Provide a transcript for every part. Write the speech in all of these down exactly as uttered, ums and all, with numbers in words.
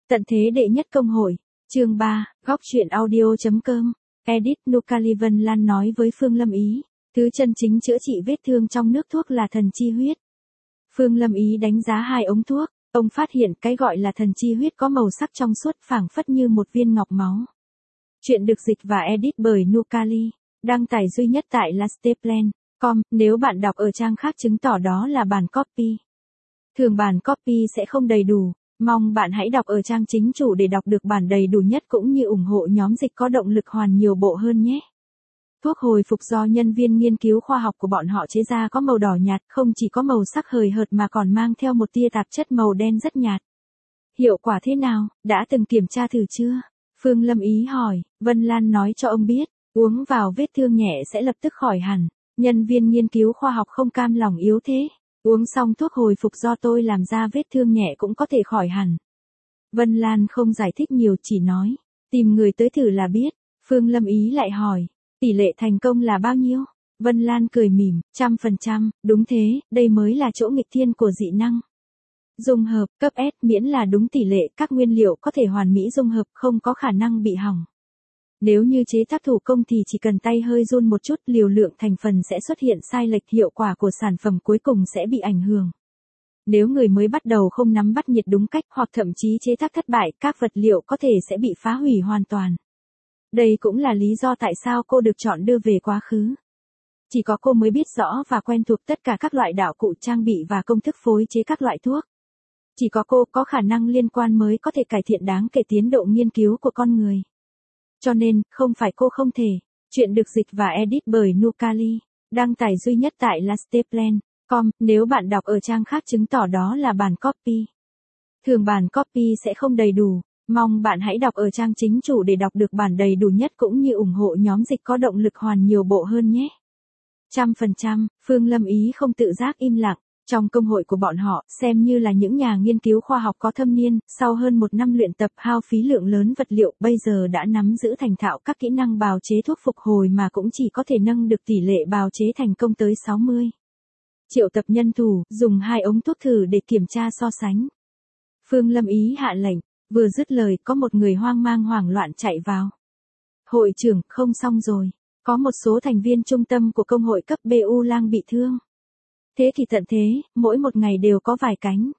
Tận thế đệ nhất công hội, chương ba, góc truyện audio chấm com, edit Nucali Vân Lan nói với Phương Lâm Ý, thứ chân chính chữa trị vết thương trong nước thuốc là thần chi huyết. Phương Lâm Ý đánh giá hai ống thuốc, ông phát hiện cái gọi là thần chi huyết có màu sắc trong suốt phảng phất như một viên ngọc máu. Chuyện được dịch và edit bởi Nucali, đăng tải duy nhất tại lasteplan chấm com, nếu bạn đọc ở trang khác chứng tỏ đó là bản copy. Thường bản copy sẽ không đầy đủ. Mong bạn hãy đọc ở trang chính chủ để đọc được bản đầy đủ nhất cũng như ủng hộ nhóm dịch có động lực hoàn nhiều bộ hơn nhé. Thuốc hồi phục do nhân viên nghiên cứu khoa học của bọn họ chế ra có màu đỏ nhạt, không chỉ có màu sắc hời hợt mà còn mang theo một tia tạp chất màu đen rất nhạt. Hiệu quả thế nào, đã từng kiểm tra thử chưa? Phương Lâm Ý hỏi. Vân Lan nói cho ông biết, uống vào vết thương nhẹ sẽ lập tức khỏi hẳn. Nhân viên nghiên cứu khoa học không cam lòng yếu thế. Uống xong thuốc hồi phục do tôi làm ra vết thương nhẹ cũng có thể khỏi hẳn. Vân Lan không giải thích nhiều, chỉ nói, tìm người tới thử là biết. Phương Lâm Ý lại hỏi, tỷ lệ thành công là bao nhiêu? Vân Lan cười mỉm, trăm phần trăm, đúng thế, đây mới là chỗ nghịch thiên của dị năng. Dung hợp, cấp S miễn là đúng tỷ lệ, các nguyên liệu có thể hoàn mỹ dung hợp, không có khả năng bị hỏng. Nếu như chế tác thủ công thì chỉ cần tay hơi run một chút, liều lượng thành phần sẽ xuất hiện sai lệch, hiệu quả của sản phẩm cuối cùng sẽ bị ảnh hưởng. Nếu người mới bắt đầu không nắm bắt nhiệt đúng cách hoặc thậm chí chế tác thất bại, các vật liệu có thể sẽ bị phá hủy hoàn toàn. Đây cũng là lý do tại sao cô được chọn đưa về quá khứ. Chỉ có cô mới biết rõ và quen thuộc tất cả các loại đạo cụ, trang bị và công thức phối chế các loại thuốc. Chỉ có cô có khả năng liên quan mới có thể cải thiện đáng kể tiến độ nghiên cứu của con người. Cho nên, không phải cô không thể. Chuyện được dịch và edit bởi Nucali, đăng tải duy nhất tại lasteplan chấm com, nếu bạn đọc ở trang khác chứng tỏ đó là bản copy. Thường bản copy sẽ không đầy đủ. Mong bạn hãy đọc ở trang chính chủ để đọc được bản đầy đủ nhất cũng như ủng hộ nhóm dịch có động lực hoàn nhiều bộ hơn nhé. Trăm phần trăm, Phương Lâm Ý không tự giác im lặng. Trong công hội của bọn họ, xem như là những nhà nghiên cứu khoa học có thâm niên, sau hơn một năm luyện tập hao phí lượng lớn vật liệu, bây giờ đã nắm giữ thành thạo các kỹ năng bào chế thuốc phục hồi mà cũng chỉ có thể nâng được tỷ lệ bào chế thành công tới sáu mươi. Triệu tập nhân thủ, dùng hai ống thuốc thử để kiểm tra so sánh. Phương Lâm Ý hạ lệnh, vừa dứt lời có một người hoang mang hoảng loạn chạy vào. Hội trưởng, không xong rồi, có một số thành viên trung tâm của công hội cấp bê u lang bị thương. Thế thì tận thế, mỗi một ngày đều có vài cánh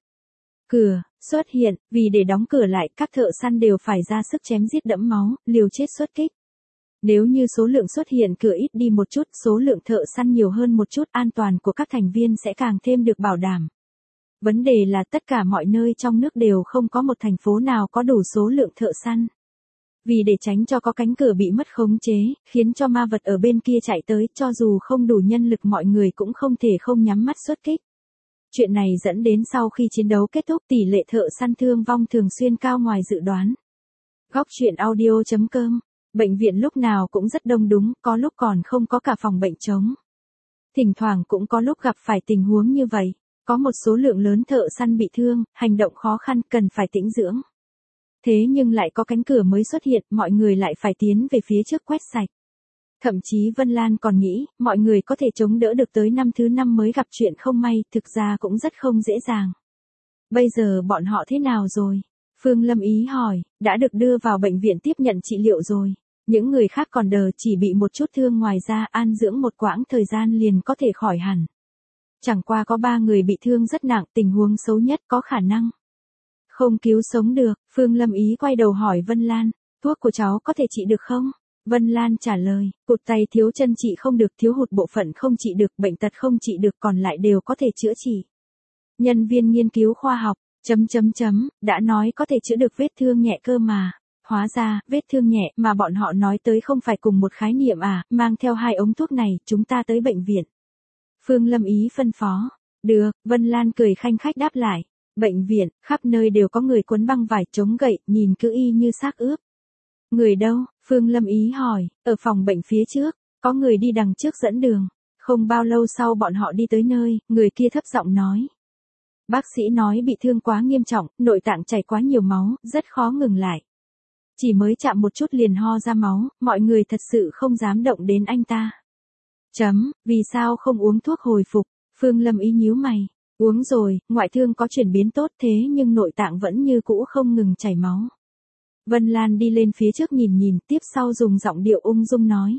cửa xuất hiện, vì để đóng cửa lại, các thợ săn đều phải ra sức chém giết đẫm máu, liều chết xuất kích. Nếu như số lượng xuất hiện cửa ít đi một chút, số lượng thợ săn nhiều hơn một chút, an toàn của các thành viên sẽ càng thêm được bảo đảm. Vấn đề là tất cả mọi nơi trong nước đều không có một thành phố nào có đủ số lượng thợ săn. Vì để tránh cho có cánh cửa bị mất khống chế, khiến cho ma vật ở bên kia chạy tới, cho dù không đủ nhân lực mọi người cũng không thể không nhắm mắt xuất kích. Chuyện này dẫn đến sau khi chiến đấu kết thúc, tỷ lệ thợ săn thương vong thường xuyên cao ngoài dự đoán. Góc truyện audio chấm com, bệnh viện lúc nào cũng rất đông đúng, có lúc còn không có cả phòng bệnh trống. Thỉnh thoảng cũng có lúc gặp phải tình huống như vậy, có một số lượng lớn thợ săn bị thương, hành động khó khăn, cần phải tĩnh dưỡng. Thế nhưng lại có cánh cửa mới xuất hiện, mọi người lại phải tiến về phía trước quét sạch. Thậm chí Vân Lan còn nghĩ, mọi người có thể chống đỡ được tới năm thứ năm mới gặp chuyện không may, thực ra cũng rất không dễ dàng. Bây giờ bọn họ thế nào rồi? Phương Lâm Ý hỏi, đã được đưa vào bệnh viện tiếp nhận trị liệu rồi. Những người khác còn đờ, chỉ bị một chút thương ngoài ra, an dưỡng một quãng thời gian liền có thể khỏi hẳn. Chẳng qua có ba người bị thương rất nặng, tình huống xấu nhất có khả năng không cứu sống được. Phương Lâm Ý quay đầu hỏi Vân Lan, thuốc của cháu có thể trị được không? Vân Lan trả lời, cụt tay thiếu chân trị không được, thiếu hụt bộ phận không trị được, bệnh tật không trị được, còn lại đều có thể chữa trị. Nhân viên nghiên cứu khoa học, chấm chấm chấm, đã nói có thể chữa được vết thương nhẹ cơ mà. Hóa ra, vết thương nhẹ mà bọn họ nói tới không phải cùng một khái niệm à, mang theo hai ống thuốc này, chúng ta tới bệnh viện. Phương Lâm Ý phân phó, được, Vân Lan cười khanh khách đáp lại. Bệnh viện, khắp nơi đều có người quấn băng vải chống gậy, nhìn cứ y như xác ướp. Người đâu? Phương Lâm Ý hỏi, ở phòng bệnh phía trước, có người đi đằng trước dẫn đường. Không bao lâu sau bọn họ đi tới nơi, người kia thấp giọng nói. Bác sĩ nói bị thương quá nghiêm trọng, nội tạng chảy quá nhiều máu, rất khó ngừng lại. Chỉ mới chạm một chút liền ho ra máu, mọi người thật sự không dám động đến anh ta. Chấm, vì sao không uống thuốc hồi phục? Phương Lâm Ý nhíu mày. Uống rồi, ngoại thương có chuyển biến tốt thế nhưng nội tạng vẫn như cũ không ngừng chảy máu. Vân Lan đi lên phía trước nhìn nhìn, tiếp sau dùng giọng điệu ung dung nói.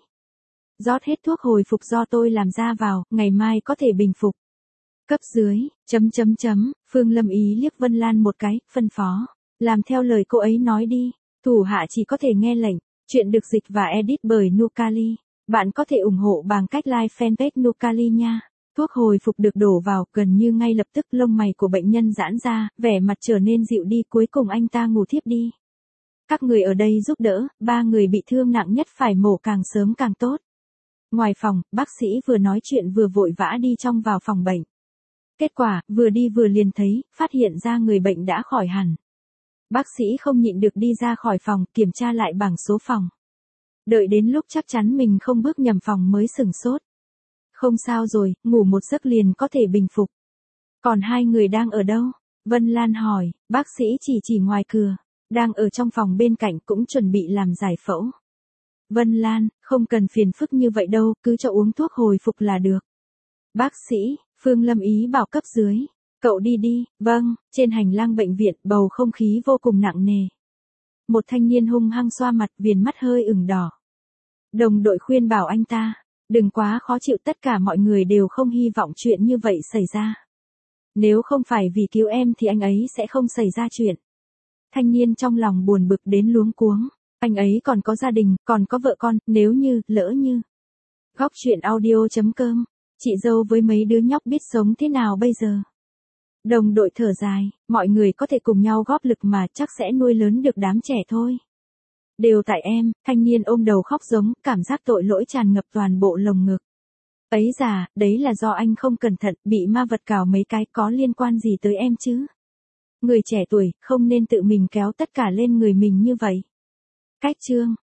Rót hết thuốc hồi phục do tôi làm ra vào, ngày mai có thể bình phục. Cấp dưới, chấm chấm chấm, Phương Lâm Ý liếc Vân Lan một cái, phân phó. Làm theo lời cô ấy nói đi, thủ hạ chỉ có thể nghe lệnh. Chuyện được dịch và edit bởi Nucali. Bạn có thể ủng hộ bằng cách like fanpage Nucali nha. Thuốc hồi phục được đổ vào, gần như ngay lập tức lông mày của bệnh nhân giãn ra, vẻ mặt trở nên dịu đi, cuối cùng anh ta ngủ thiếp đi. Các người ở đây giúp đỡ, ba người bị thương nặng nhất phải mổ càng sớm càng tốt. Ngoài phòng, bác sĩ vừa nói chuyện vừa vội vã đi trong vào phòng bệnh. Kết quả, vừa đi vừa liền thấy, phát hiện ra người bệnh đã khỏi hẳn. Bác sĩ không nhịn được đi ra khỏi phòng, kiểm tra lại bảng số phòng. Đợi đến lúc chắc chắn mình không bước nhầm phòng mới sửng sốt. Không sao rồi, ngủ một giấc liền có thể bình phục. Còn hai người đang ở đâu? Vân Lan hỏi, bác sĩ chỉ chỉ ngoài cửa. Đang ở trong phòng bên cạnh cũng chuẩn bị làm giải phẫu. Vân Lan, không cần phiền phức như vậy đâu, cứ cho uống thuốc hồi phục là được. Bác sĩ, Phương Lâm Ý bảo cấp dưới. Cậu đi đi, vâng, trên hành lang bệnh viện bầu không khí vô cùng nặng nề. Một thanh niên hung hăng xoa mặt, viền mắt hơi ửng đỏ. Đồng đội khuyên bảo anh ta, đừng quá khó chịu, tất cả mọi người đều không hy vọng chuyện như vậy xảy ra. Nếu không phải vì cứu em thì anh ấy sẽ không xảy ra chuyện. Thanh niên trong lòng buồn bực đến luống cuống, anh ấy còn có gia đình, còn có vợ con, nếu như, lỡ như. Góc truyện audio chấm com, chị dâu với mấy đứa nhóc biết sống thế nào bây giờ. Đồng đội thở dài, mọi người có thể cùng nhau góp lực mà chắc sẽ nuôi lớn được đám trẻ thôi. Đều tại em, thanh niên ôm đầu khóc giống, cảm giác tội lỗi tràn ngập toàn bộ lồng ngực. Ấy già, đấy là do anh không cẩn thận, bị ma vật cào mấy cái, có liên quan gì tới em chứ? Người trẻ tuổi, không nên tự mình kéo tất cả lên người mình như vậy. Cách chương.